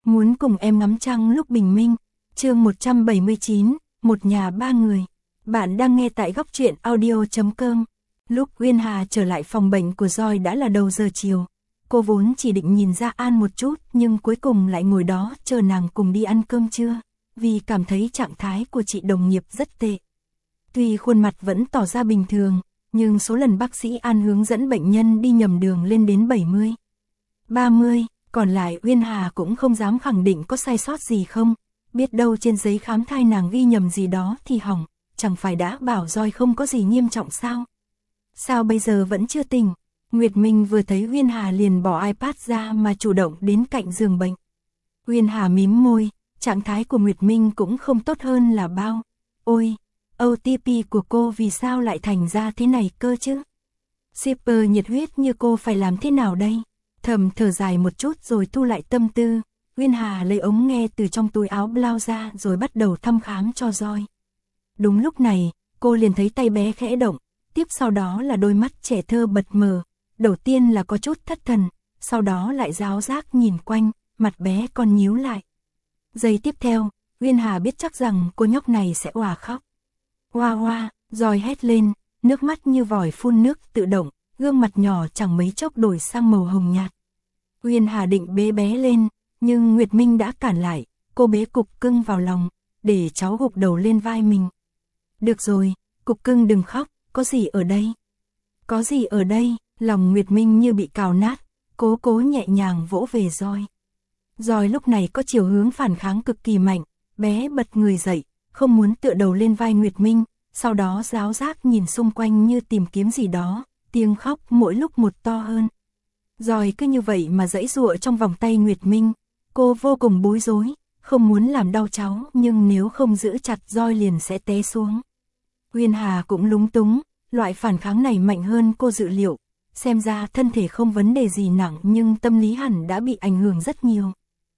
Muốn cùng em ngắm trăng lúc bình minh. Chương 179, một nhà ba người. Bạn đang nghe tại góc truyện audio.com. Lúc Uyên Hà trở lại phòng bệnh của Joy đã là đầu giờ chiều. Cô vốn chỉ định nhìn ra An một chút nhưng cuối cùng lại ngồi đó chờ nàng cùng đi ăn cơm trưa, vì cảm thấy trạng thái của chị đồng nghiệp rất tệ. Tuy khuôn mặt vẫn tỏ ra bình thường, nhưng số lần bác sĩ An hướng dẫn bệnh nhân đi nhầm đường lên đến 70, 30, còn lại Uyên Hà cũng không dám khẳng định có sai sót gì không, biết đâu trên giấy khám thai nàng ghi nhầm gì đó thì hỏng, chẳng phải đã bảo Joy không có gì nghiêm trọng sao? Sao bây giờ vẫn chưa tỉnh? Nguyệt Minh vừa thấy Uyên Hà liền bỏ iPad ra mà chủ động đến cạnh giường bệnh. Uyên Hà mím môi, trạng thái của Nguyệt Minh cũng không tốt hơn là bao. Ôi, OTP của cô vì sao lại thành ra thế này cơ chứ? Shipper nhiệt huyết như cô phải làm thế nào đây? Thầm thở dài một chút rồi thu lại tâm tư, Uyên Hà lấy ống nghe từ trong túi áo blouse ra rồi bắt đầu thăm khám cho Joy. Đúng lúc này, cô liền thấy tay bé khẽ động, tiếp sau đó là đôi mắt trẻ thơ bật mở, đầu tiên là có chút thất thần, sau đó lại ráo rác nhìn quanh, mặt bé còn nhíu lại. Giây tiếp theo, Uyên Hà biết chắc rằng cô nhóc này sẽ òa khóc. Oa oa, Joy hét lên, nước mắt như vòi phun nước tự động, gương mặt nhỏ chẳng mấy chốc đổi sang màu hồng nhạt. Uyên Hà định bế bé lên, nhưng Nguyệt Minh đã cản lại, cô bế Cục Cưng vào lòng, để cháu gục đầu lên vai mình. Được rồi, Cục Cưng đừng khóc, có gì ở đây? Có gì ở đây? Lòng Nguyệt Minh như bị cào nát, cố nhẹ nhàng vỗ về Joy. Joy lúc này có chiều hướng phản kháng cực kỳ mạnh, bé bật người dậy, không muốn tựa đầu lên vai Nguyệt Minh, sau đó ráo rác nhìn xung quanh như tìm kiếm gì đó, tiếng khóc mỗi lúc một to hơn. Joy cứ như vậy mà giãy giụa trong vòng tay Nguyệt Minh, cô vô cùng bối rối, không muốn làm đau cháu nhưng nếu không giữ chặt Joy liền sẽ té xuống. Uyên Hà cũng lúng túng, loại phản kháng này mạnh hơn cô dự liệu, xem ra thân thể không vấn đề gì nặng nhưng tâm lý hẳn đã bị ảnh hưởng rất nhiều.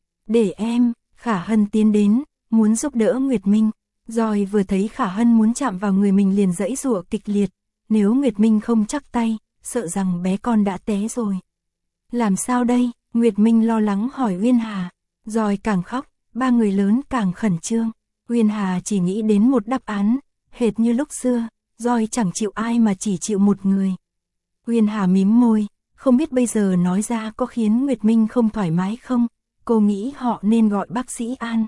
Để em, Khả Hân tiến đến, muốn giúp đỡ Nguyệt Minh. Joy vừa thấy Khả Hân muốn chạm vào người mình liền giãy giụa kịch liệt, nếu Nguyệt Minh không chắc tay, sợ rằng bé con đã té rồi. Làm sao đây? Nguyệt Minh lo lắng hỏi Uyên Hà. Joy càng khóc, ba người lớn càng khẩn trương. Uyên Hà chỉ nghĩ đến một đáp án, hệt như lúc xưa, Joy chẳng chịu ai mà chỉ chịu một người. Uyên Hà mím môi, không biết bây giờ nói ra có khiến Nguyệt Minh không thoải mái không? Cô nghĩ họ nên gọi bác sĩ An.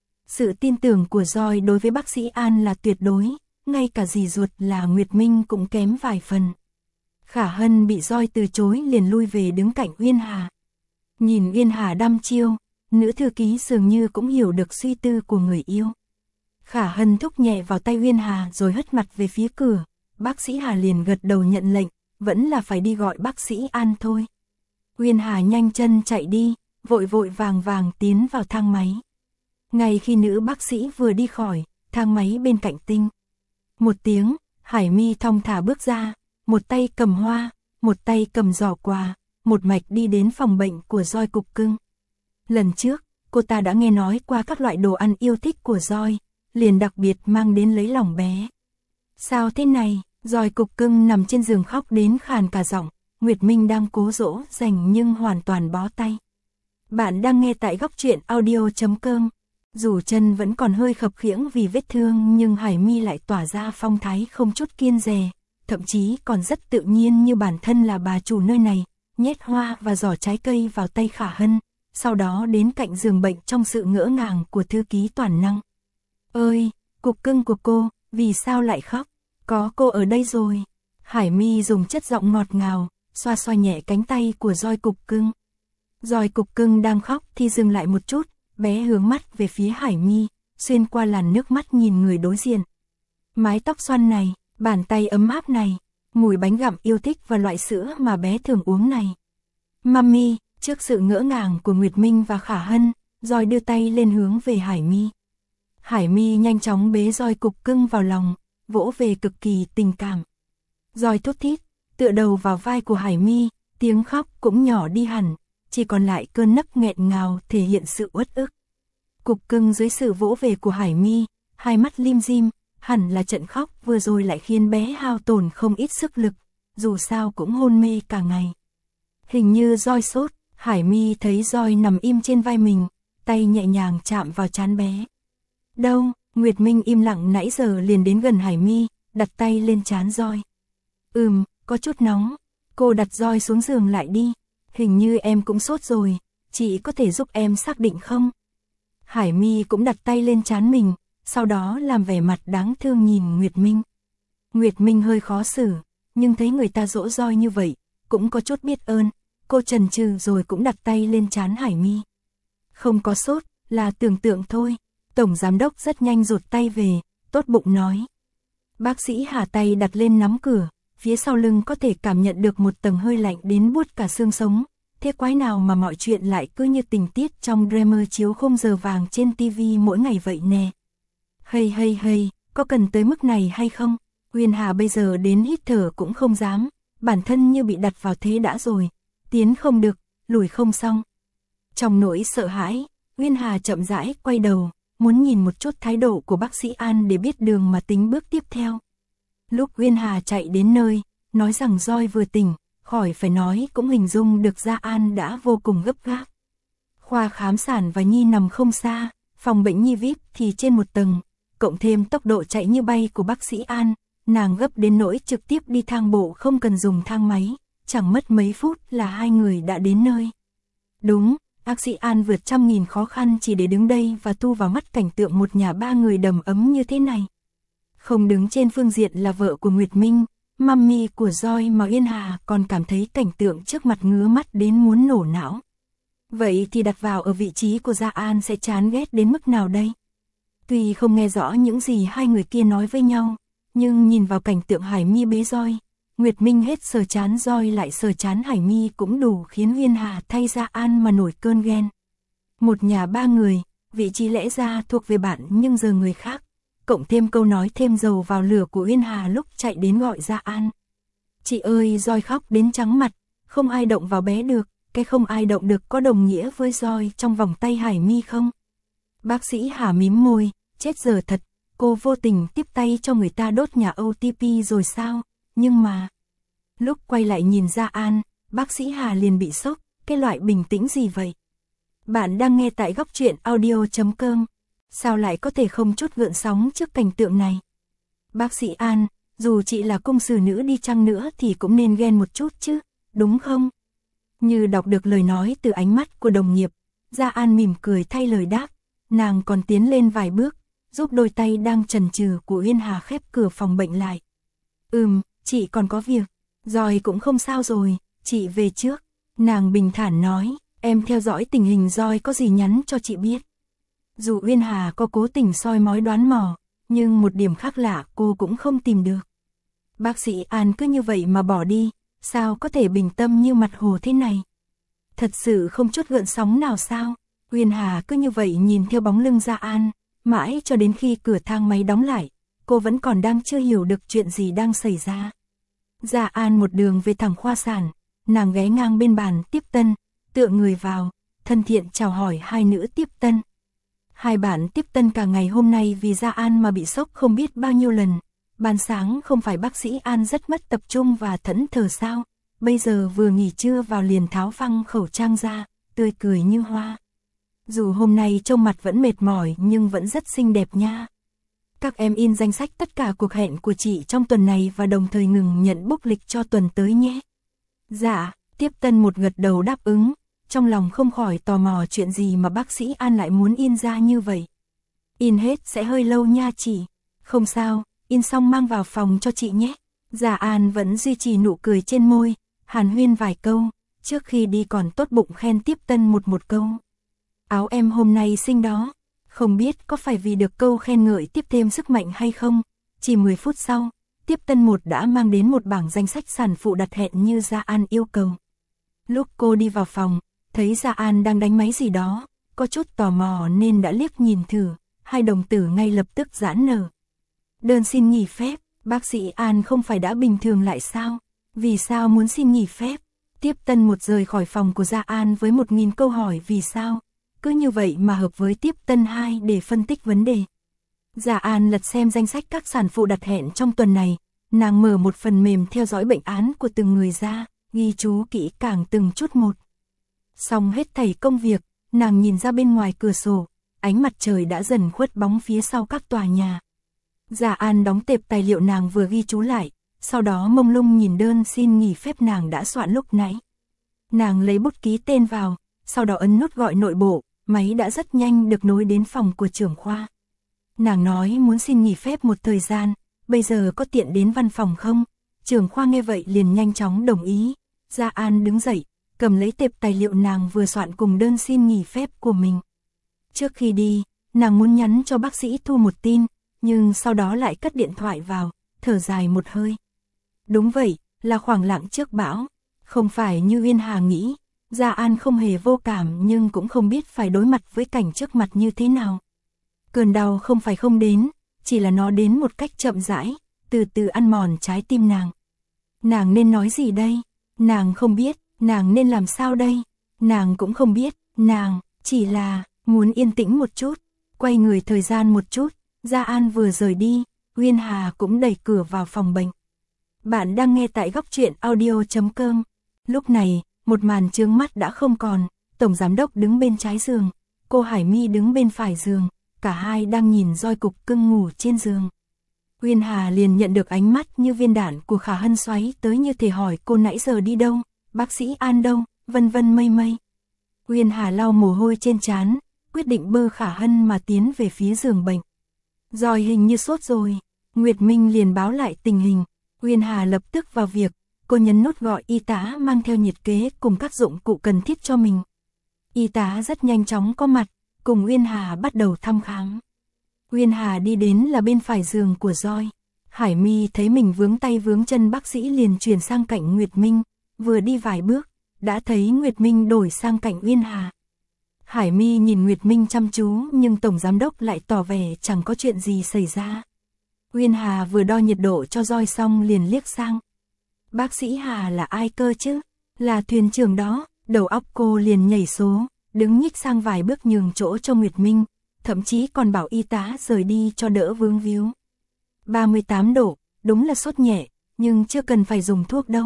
Sự tin tưởng của Joy đối với bác sĩ An là tuyệt đối, ngay cả dì ruột là Nguyệt Minh cũng kém vài phần. Khả Hân bị Joy từ chối liền lui về đứng cạnh Uyên Hà. Nhìn Uyên Hà đăm chiêu, nữ thư ký dường như cũng hiểu được suy tư của người yêu. Khả Hân thúc nhẹ vào tay Uyên Hà rồi hất mặt về phía cửa, bác sĩ Hà liền gật đầu nhận lệnh, vẫn là phải đi gọi bác sĩ An thôi. Uyên Hà nhanh chân chạy đi, vội vàng tiến vào thang máy. Ngay khi nữ bác sĩ vừa đi khỏi, thang máy bên cạnh tinh. Một tiếng, Hải My thong thả bước ra, một tay cầm hoa, một tay cầm giỏ quà, một mạch đi đến phòng bệnh của Joy Cục Cưng. Lần trước, cô ta đã nghe nói qua các loại đồ ăn yêu thích của Joy, liền đặc biệt mang đến lấy lòng bé. Sao thế này? Joy Cục Cưng nằm trên giường khóc đến khàn cả giọng, Nguyệt Minh đang cố dỗ dành nhưng hoàn toàn bó tay. Bạn đang nghe tại góc truyện audio.com. Dù chân vẫn còn hơi khập khiễng vì vết thương nhưng Hải My lại tỏa ra phong thái không chút kiêng dè, thậm chí còn rất tự nhiên như bản thân là bà chủ nơi này, nhét hoa và giỏ trái cây vào tay Khả Hân, sau đó đến cạnh giường bệnh trong sự ngỡ ngàng của thư ký toàn năng. Ơi, Cục Cưng của cô, vì sao lại khóc? Có cô ở đây rồi. Hải My dùng chất giọng ngọt ngào, xoa xoa nhẹ cánh tay của Joy Cục Cưng. Joy Cục Cưng đang khóc thì dừng lại một chút, bé hướng mắt về phía Hải My, xuyên qua làn nước mắt nhìn người đối diện. Mái tóc xoăn này, bàn tay ấm áp này, mùi bánh gặm yêu thích và loại sữa mà bé thường uống này. Mami, trước sự ngỡ ngàng của Nguyệt Minh và Khả Hân, Joy đưa tay lên hướng về Hải My. Hải My nhanh chóng bế Joy Cục Cưng vào lòng, vỗ về cực kỳ tình cảm. Joy thút thít, tựa đầu vào vai của Hải My, tiếng khóc cũng nhỏ đi hẳn, chỉ còn lại cơn nấc nghẹn ngào thể hiện sự uất ức. Cục Cưng dưới sự vỗ về của Hải My, hai mắt lim dim, hẳn là trận khóc vừa rồi lại khiến bé hao tổn không ít sức lực, dù sao cũng hôn mê cả ngày. Hình như Joy sốt, Hải My thấy Joy nằm im trên vai mình, tay nhẹ nhàng chạm vào trán bé. Đâu? Nguyệt Minh im lặng nãy giờ liền đến gần Hải Mi, đặt tay lên trán roi. Có chút nóng. Cô đặt roi xuống giường lại đi. Hình như em cũng sốt rồi, chị có thể giúp em xác định không? Hải Mi cũng đặt tay lên trán mình, sau đó làm vẻ mặt đáng thương nhìn Nguyệt Minh. Nguyệt Minh hơi khó xử, nhưng thấy người ta dỗ roi như vậy, cũng có chút biết ơn. Cô chần chừ rồi cũng đặt tay lên trán Hải Mi. Không có sốt, là tưởng tượng thôi. Tổng giám đốc rất nhanh rụt tay về, tốt bụng nói. Bác sĩ Hà tay đặt lên nắm cửa, phía sau lưng có thể cảm nhận được một tầng hơi lạnh đến buốt cả xương sống. Thế quái nào mà mọi chuyện lại cứ như tình tiết trong drama chiếu khung giờ vàng trên TV mỗi ngày vậy nè. Hay, có cần tới mức này hay không? Uyên Hà bây giờ đến hít thở cũng không dám, bản thân như bị đặt vào thế đã rồi, tiến không được, lùi không xong. Trong nỗi sợ hãi, Uyên Hà chậm rãi quay đầu, muốn nhìn một chút thái độ của bác sĩ An để biết đường mà tính bước tiếp theo. Lúc Uyên Hà chạy đến nơi, nói rằng roi vừa tỉnh, khỏi phải nói cũng hình dung được Gia An đã vô cùng gấp gáp. Khoa khám sản và nhi nằm không xa, phòng bệnh nhi VIP thì trên một tầng, cộng thêm tốc độ chạy như bay của bác sĩ An, nàng gấp đến nỗi trực tiếp đi thang bộ không cần dùng thang máy, chẳng mất mấy phút là hai người đã đến nơi. Đúng, bác sĩ An vượt trăm nghìn khó khăn chỉ để đứng đây và thu vào mắt cảnh tượng một nhà ba người đầm ấm như thế này. Không đứng trên phương diện là vợ của Nguyệt Minh, mummy của Joy mà Uyên Hà còn cảm thấy cảnh tượng trước mặt ngứa mắt đến muốn nổ não. Vậy thì đặt vào ở vị trí của Gia An sẽ chán ghét đến mức nào đây? Tuy không nghe rõ những gì hai người kia nói với nhau, nhưng nhìn vào cảnh tượng Hải Mi bế Joy, Nguyệt Minh hết sờ chán Joy lại sờ chán Hải Mi cũng đủ khiến Uyên Hà thay Gia An mà nổi cơn ghen. Một nhà ba người, vị trí lẽ ra thuộc về bạn nhưng giờ người khác. Cộng thêm câu nói thêm dầu vào lửa của Uyên Hà lúc chạy đến gọi Gia An. Chị ơi, Joy khóc đến trắng mặt, không ai động vào bé được, cái không ai động được có đồng nghĩa với Joy trong vòng tay Hải Mi không? Bác sĩ Hà mím môi, chết giờ thật, cô vô tình tiếp tay cho người ta đốt nhà OTP rồi sao? Nhưng mà, lúc quay lại nhìn Gia An, bác sĩ Hà liền bị sốc, cái loại bình tĩnh gì vậy? Bạn đang nghe tại góc truyện audio.com. Sao lại có thể không chút gợn sóng trước cảnh tượng này? Bác sĩ An, dù chị là cung sử nữ đi chăng nữa thì cũng nên ghen một chút chứ, đúng không? Như đọc được lời nói từ ánh mắt của đồng nghiệp, Gia An mỉm cười thay lời đáp, nàng còn tiến lên vài bước, giúp đôi tay đang chần chừ của Uyên Hà khép cửa phòng bệnh lại. Chị còn có việc, rồi cũng không sao rồi, chị về trước. Nàng bình thản nói, em theo dõi tình hình rồi có gì nhắn cho chị biết. Dù Uyên Hà có cố tình soi mói đoán mò, nhưng một điểm khác lạ cô cũng không tìm được. Bác sĩ An cứ như vậy mà bỏ đi, sao có thể bình tâm như mặt hồ thế này? Thật sự không chút gợn sóng nào sao? Uyên Hà cứ như vậy nhìn theo bóng lưng Gia An, mãi cho đến khi cửa thang máy đóng lại, cô vẫn còn đang chưa hiểu được chuyện gì đang xảy ra. Gia An một đường về thẳng khoa sản, nàng ghé ngang bên bàn tiếp tân, tựa người vào, thân thiện chào hỏi hai nữ tiếp tân. Hai bạn tiếp tân cả ngày hôm nay vì Gia An mà bị sốc không biết bao nhiêu lần. Ban sáng không phải bác sĩ An rất mất tập trung và thẫn thờ sao? Bây giờ vừa nghỉ trưa vào liền tháo phăng khẩu trang ra, tươi cười như hoa. Dù hôm nay trông mặt vẫn mệt mỏi nhưng vẫn rất xinh đẹp nha. Các em in danh sách tất cả cuộc hẹn của chị trong tuần này và đồng thời ngừng nhận book lịch cho tuần tới nhé. Dạ, tiếp tân một gật đầu đáp ứng. Trong lòng không khỏi tò mò chuyện gì mà bác sĩ An lại muốn in ra như vậy. In hết sẽ hơi lâu nha chị. Không sao, in xong mang vào phòng cho chị nhé. Gia An vẫn duy trì nụ cười trên môi, hàn huyên vài câu, trước khi đi còn tốt bụng khen tiếp tân một câu. Áo em hôm nay xinh đó, không biết có phải vì được câu khen ngợi tiếp thêm sức mạnh hay không. Chỉ 10 phút sau, tiếp tân một đã mang đến một bảng danh sách sản phụ đặt hẹn như Gia An yêu cầu. Lúc cô đi vào phòng, thấy Gia An đang đánh máy gì đó, có chút tò mò nên đã liếc nhìn thử, hai đồng tử ngay lập tức giãn nở. Đơn xin nghỉ phép, bác sĩ An không phải đã bình thường lại sao? Vì sao muốn xin nghỉ phép? Tiếp tân một rời khỏi phòng của Gia An với 1000 câu hỏi vì sao? Cứ như vậy mà hợp với tiếp tân 2 để phân tích vấn đề. Gia An lật xem danh sách các sản phụ đặt hẹn trong tuần này, nàng mở một phần mềm theo dõi bệnh án của từng người ra, ghi chú kỹ càng từng chút một. Xong hết thảy công việc, nàng nhìn ra bên ngoài cửa sổ, ánh mặt trời đã dần khuất bóng phía sau các tòa nhà. Dạ An đóng tệp tài liệu nàng vừa ghi chú lại, sau đó mông lung nhìn đơn xin nghỉ phép nàng đã soạn lúc nãy. Nàng lấy bút ký tên vào, sau đó ấn nút gọi nội bộ, máy đã rất nhanh được nối đến phòng của trưởng khoa. Nàng nói muốn xin nghỉ phép một thời gian, bây giờ có tiện đến văn phòng không? Trưởng khoa nghe vậy liền nhanh chóng đồng ý. Dạ An đứng dậy, cầm lấy tệp tài liệu nàng vừa soạn cùng đơn xin nghỉ phép của mình. Trước khi đi, nàng muốn nhắn cho bác sĩ Thu một tin, nhưng sau đó lại cất điện thoại vào, thở dài một hơi. Đúng vậy, là khoảng lặng trước bão, không phải như Uyên Hà nghĩ. Dạ An không hề vô cảm nhưng cũng không biết phải đối mặt với cảnh trước mặt như thế nào. Cơn đau không phải không đến, chỉ là nó đến một cách chậm rãi, từ từ ăn mòn trái tim nàng. Nàng nên nói gì đây? Nàng không biết, nàng nên làm sao đây? Nàng cũng không biết, nàng chỉ là muốn yên tĩnh một chút, quay người thời gian một chút. Dạ An vừa rời đi, Uyên Hà cũng đẩy cửa vào phòng bệnh. Bạn đang nghe tại góc truyện audio.com. Lúc này, một màn chướng mắt đã không còn, tổng giám đốc đứng bên trái giường, cô Hải My đứng bên phải giường, cả hai đang nhìn roi cục cưng ngủ trên giường. Uyên Hà liền nhận được ánh mắt như viên đạn của Khả Hân xoáy tới như thể hỏi cô nãy giờ đi đâu, bác sĩ An đâu, vân vân mây mây. Uyên Hà lau mồ hôi trên trán, quyết định bơ Khả Hân mà tiến về phía giường bệnh. Roi hình như sốt rồi, Nguyệt Minh liền báo lại tình hình. Uyên Hà lập tức vào việc, cô nhấn nút gọi y tá mang theo nhiệt kế cùng các dụng cụ cần thiết cho mình. Y tá rất nhanh chóng có mặt, cùng Uyên Hà bắt đầu thăm khám. Uyên Hà đi đến là bên phải giường của Roi. Hải My thấy mình vướng tay vướng chân bác sĩ liền chuyển sang cạnh Nguyệt Minh, vừa đi vài bước, đã thấy Nguyệt Minh đổi sang cạnh Uyên Hà. Hải My nhìn Nguyệt Minh chăm chú nhưng tổng giám đốc lại tỏ vẻ chẳng có chuyện gì xảy ra. Uyên Hà vừa đo nhiệt độ cho Roi xong liền liếc sang. Bác sĩ Hà là ai cơ chứ? Là thuyền trưởng đó. Đầu óc cô liền nhảy số, đứng nhích sang vài bước nhường chỗ cho Nguyệt Minh, thậm chí còn bảo y tá rời đi cho đỡ vướng víu. 38 độ, đúng là sốt nhẹ, nhưng chưa cần phải dùng thuốc đâu.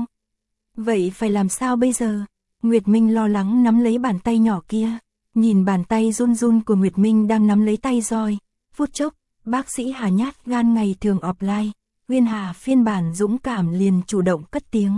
Vậy phải làm sao bây giờ? Nguyệt Minh lo lắng nắm lấy bàn tay nhỏ kia, nhìn bàn tay run run của Nguyệt Minh đang nắm lấy tay Roi. Phút chốc, bác sĩ Hà nhát gan ngày thường offline, Uyên Hà phiên bản dũng cảm liền chủ động cất tiếng.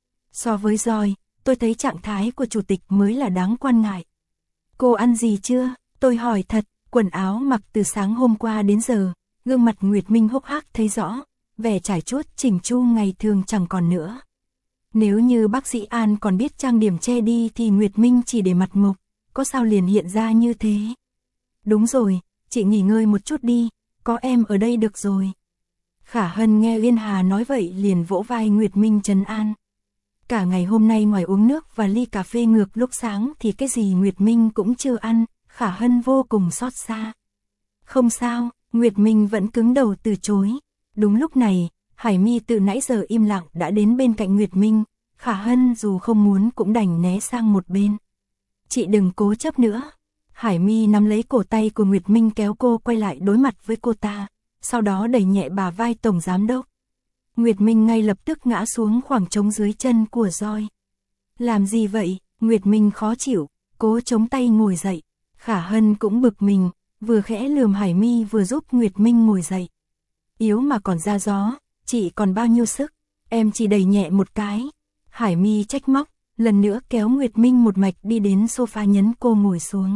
So với Roi, tôi thấy trạng thái của chủ tịch mới là đáng quan ngại. Cô ăn gì chưa? Tôi hỏi thật, quần áo mặc từ sáng hôm qua đến giờ, gương mặt Nguyệt Minh hốc hác thấy rõ, vẻ trải chuốt chỉnh chu ngày thường chẳng còn nữa. Nếu như bác sĩ An còn biết trang điểm che đi thì Nguyệt Minh chỉ để mặt mộc, có sao liền hiện ra như thế. Đúng rồi, chị nghỉ ngơi một chút đi, có em ở đây được rồi. Khả Hân nghe Uyên Hà nói vậy liền vỗ vai Nguyệt Minh trấn an. Cả ngày hôm nay ngoài uống nước và ly cà phê ngược lúc sáng thì cái gì Nguyệt Minh cũng chưa ăn, Khả Hân vô cùng xót xa. Không sao, Nguyệt Minh vẫn cứng đầu từ chối. Đúng lúc này, Hải My từ nãy giờ im lặng đã đến bên cạnh Nguyệt Minh, Khả Hân dù không muốn cũng đành né sang một bên. Chị đừng cố chấp nữa. Hải My nắm lấy cổ tay của Nguyệt Minh kéo cô quay lại đối mặt với cô ta, sau đó đẩy nhẹ bả vai tổng giám đốc. Nguyệt Minh ngay lập tức ngã xuống khoảng trống dưới chân của Roi. Làm gì vậy? Nguyệt Minh khó chịu, cố chống tay ngồi dậy. Khả Hân cũng bực mình, vừa khẽ lườm Hải My vừa giúp Nguyệt Minh ngồi dậy. Yếu mà còn ra gió, chị còn bao nhiêu sức, em chỉ đẩy nhẹ một cái. Hải My trách móc, lần nữa kéo Nguyệt Minh một mạch đi đến sofa nhấn cô ngồi xuống.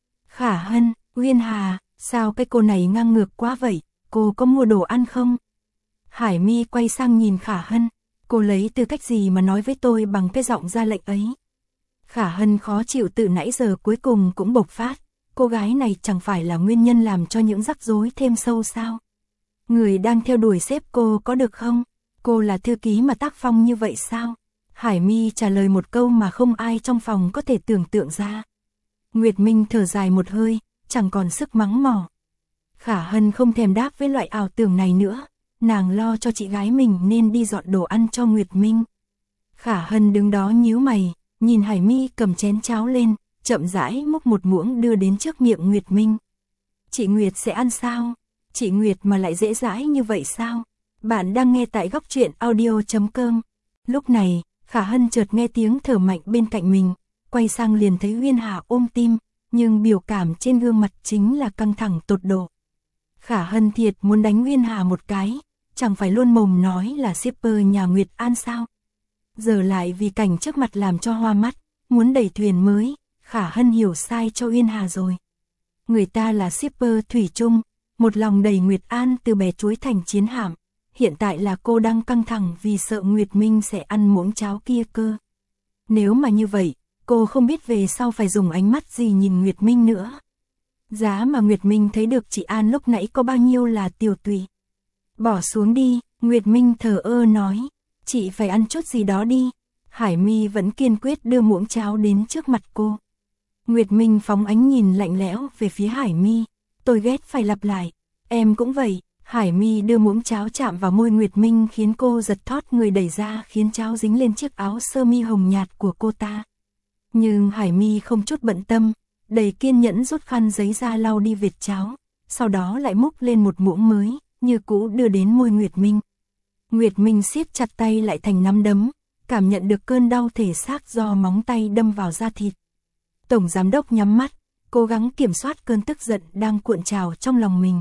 Khả Hân, Uyên Hà, sao cái cô này ngang ngược quá vậy, cô có mua đồ ăn không? Hải My quay sang nhìn Khả Hân, cô lấy tư cách gì mà nói với tôi bằng cái giọng ra lệnh ấy? Khả Hân khó chịu từ nãy giờ cuối cùng cũng bộc phát, cô gái này chẳng phải là nguyên nhân làm cho những rắc rối thêm sâu sao? Người đang theo đuổi sếp cô có được không? Cô là thư ký mà tác phong như vậy sao? Hải My trả lời một câu mà không ai trong phòng có thể tưởng tượng ra. Nguyệt Minh thở dài một hơi, chẳng còn sức mắng mỏ. Khả Hân không thèm đáp với loại ảo tưởng này nữa, nàng lo cho chị gái mình nên đi dọn đồ ăn cho Nguyệt Minh. Khả Hân đứng đó nhíu mày, nhìn Hải My cầm chén cháo lên, chậm rãi múc một muỗng đưa đến trước miệng Nguyệt Minh. Chị Nguyệt sẽ ăn sao? Chị Nguyệt mà lại dễ dãi như vậy sao? Bạn đang nghe tại góc truyện audio.com. Lúc này, Khả Hân chợt nghe tiếng thở mạnh bên cạnh mình, quay sang liền thấy Uyên Hà ôm tim, nhưng biểu cảm trên gương mặt chính là căng thẳng tột độ. Khả Hân thiệt muốn đánh Uyên Hà một cái, chẳng phải luôn mồm nói là shipper nhà Nguyệt An sao. Giờ lại vì cảnh trước mặt làm cho hoa mắt, muốn đẩy thuyền mới, Khả Hân hiểu sai cho Uyên Hà rồi. Người ta là shipper thủy chung, một lòng đẩy Nguyệt An từ bè chuối thành chiến hạm. Hiện tại là cô đang căng thẳng vì sợ Nguyệt Minh sẽ ăn muỗng cháo kia cơ. Nếu mà như vậy, cô không biết về sau phải dùng ánh mắt gì nhìn Nguyệt Minh nữa. Giá mà Nguyệt Minh thấy được chị An lúc nãy có bao nhiêu là tiểu tùy. Bỏ xuống đi, Nguyệt Minh thờ ơ nói, chị phải ăn chút gì đó đi. Hải My vẫn kiên quyết đưa muỗng cháo đến trước mặt cô. Nguyệt Minh phóng ánh nhìn lạnh lẽo về phía Hải My, tôi ghét phải lặp lại, em cũng vậy. Hải My đưa muỗng cháo chạm vào môi Nguyệt Minh khiến cô giật thót người đẩy ra khiến cháo dính lên chiếc áo sơ mi hồng nhạt của cô ta. Nhưng Hải My không chút bận tâm, đầy kiên nhẫn rút khăn giấy ra lau đi vệt cháo, sau đó lại múc lên một muỗng mới, như cũ đưa đến môi Nguyệt Minh. Nguyệt Minh siết chặt tay lại thành nắm đấm, cảm nhận được cơn đau thể xác do móng tay đâm vào da thịt. Tổng giám đốc nhắm mắt, cố gắng kiểm soát cơn tức giận đang cuộn trào trong lòng mình.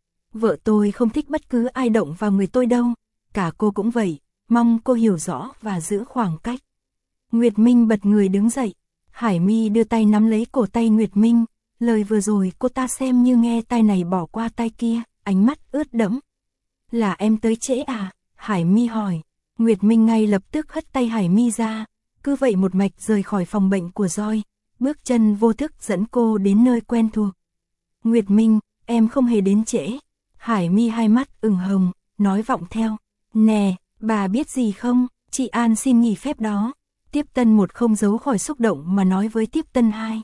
Vợ tôi không thích bất cứ ai động vào người tôi đâu, cả cô cũng vậy, mong cô hiểu rõ và giữ khoảng cách. Nguyệt Minh bật người đứng dậy, Hải My đưa tay nắm lấy cổ tay Nguyệt Minh, lời vừa rồi cô ta xem như nghe tay này bỏ qua tay kia, ánh mắt ướt đẫm. Là em tới trễ à? Hải My hỏi. Nguyệt Minh ngay lập tức hất tay Hải My ra, cứ vậy một mạch rời khỏi phòng bệnh của Joy, bước chân vô thức dẫn cô đến nơi quen thuộc. Nguyệt Minh, em không hề đến trễ. Hải My hai mắt ửng hồng, nói vọng theo. Nè, bà biết gì không, chị An xin nghỉ phép đó. Tiếp tân 1 không giấu khỏi xúc động mà nói với tiếp tân 2.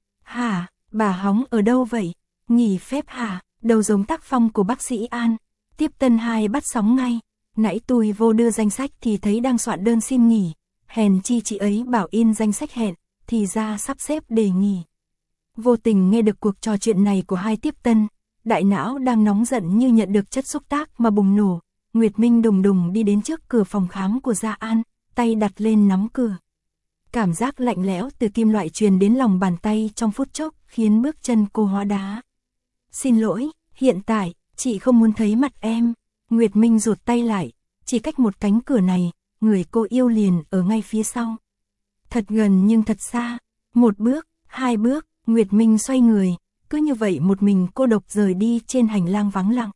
Hả, bà hóng ở đâu vậy? Nghỉ phép hả? Đầu giống tác phong của bác sĩ An. Tiếp tân 2 bắt sóng ngay. Nãy tôi vô đưa danh sách thì thấy đang soạn đơn xin nghỉ. Hèn chi chị ấy bảo in danh sách hẹn, thì ra sắp xếp để nghỉ. Vô tình nghe được cuộc trò chuyện này của hai tiếp tân. Đại não đang nóng giận như nhận được chất xúc tác mà bùng nổ. Nguyệt Minh đùng đùng đi đến trước cửa phòng khám của Gia An, tay đặt lên nắm cửa. Cảm giác lạnh lẽo từ kim loại truyền đến lòng bàn tay trong phút chốc khiến bước chân cô hóa đá. Xin lỗi, hiện tại, chị không muốn thấy mặt em. Nguyệt Minh rụt tay lại, chỉ cách một cánh cửa này, người cô yêu liền ở ngay phía sau. Thật gần nhưng thật xa, 1 bước, 2 bước, Nguyệt Minh xoay người, cứ như vậy một mình cô độc rời đi trên hành lang vắng lặng.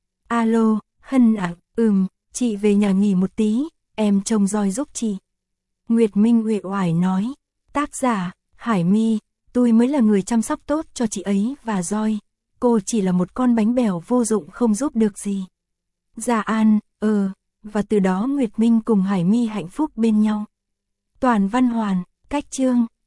Alo, Hân à, chị về nhà nghỉ một tí, em trông Joy giúp chị. Nguyệt Minh uể oải nói, tác giả, Hải My, tôi mới là người chăm sóc tốt cho chị ấy và Joy, cô chỉ là một con bánh bèo vô dụng không giúp được gì. Gia An, và từ đó Nguyệt Minh cùng Hải My hạnh phúc bên nhau. Toàn văn hoàn, cách chương.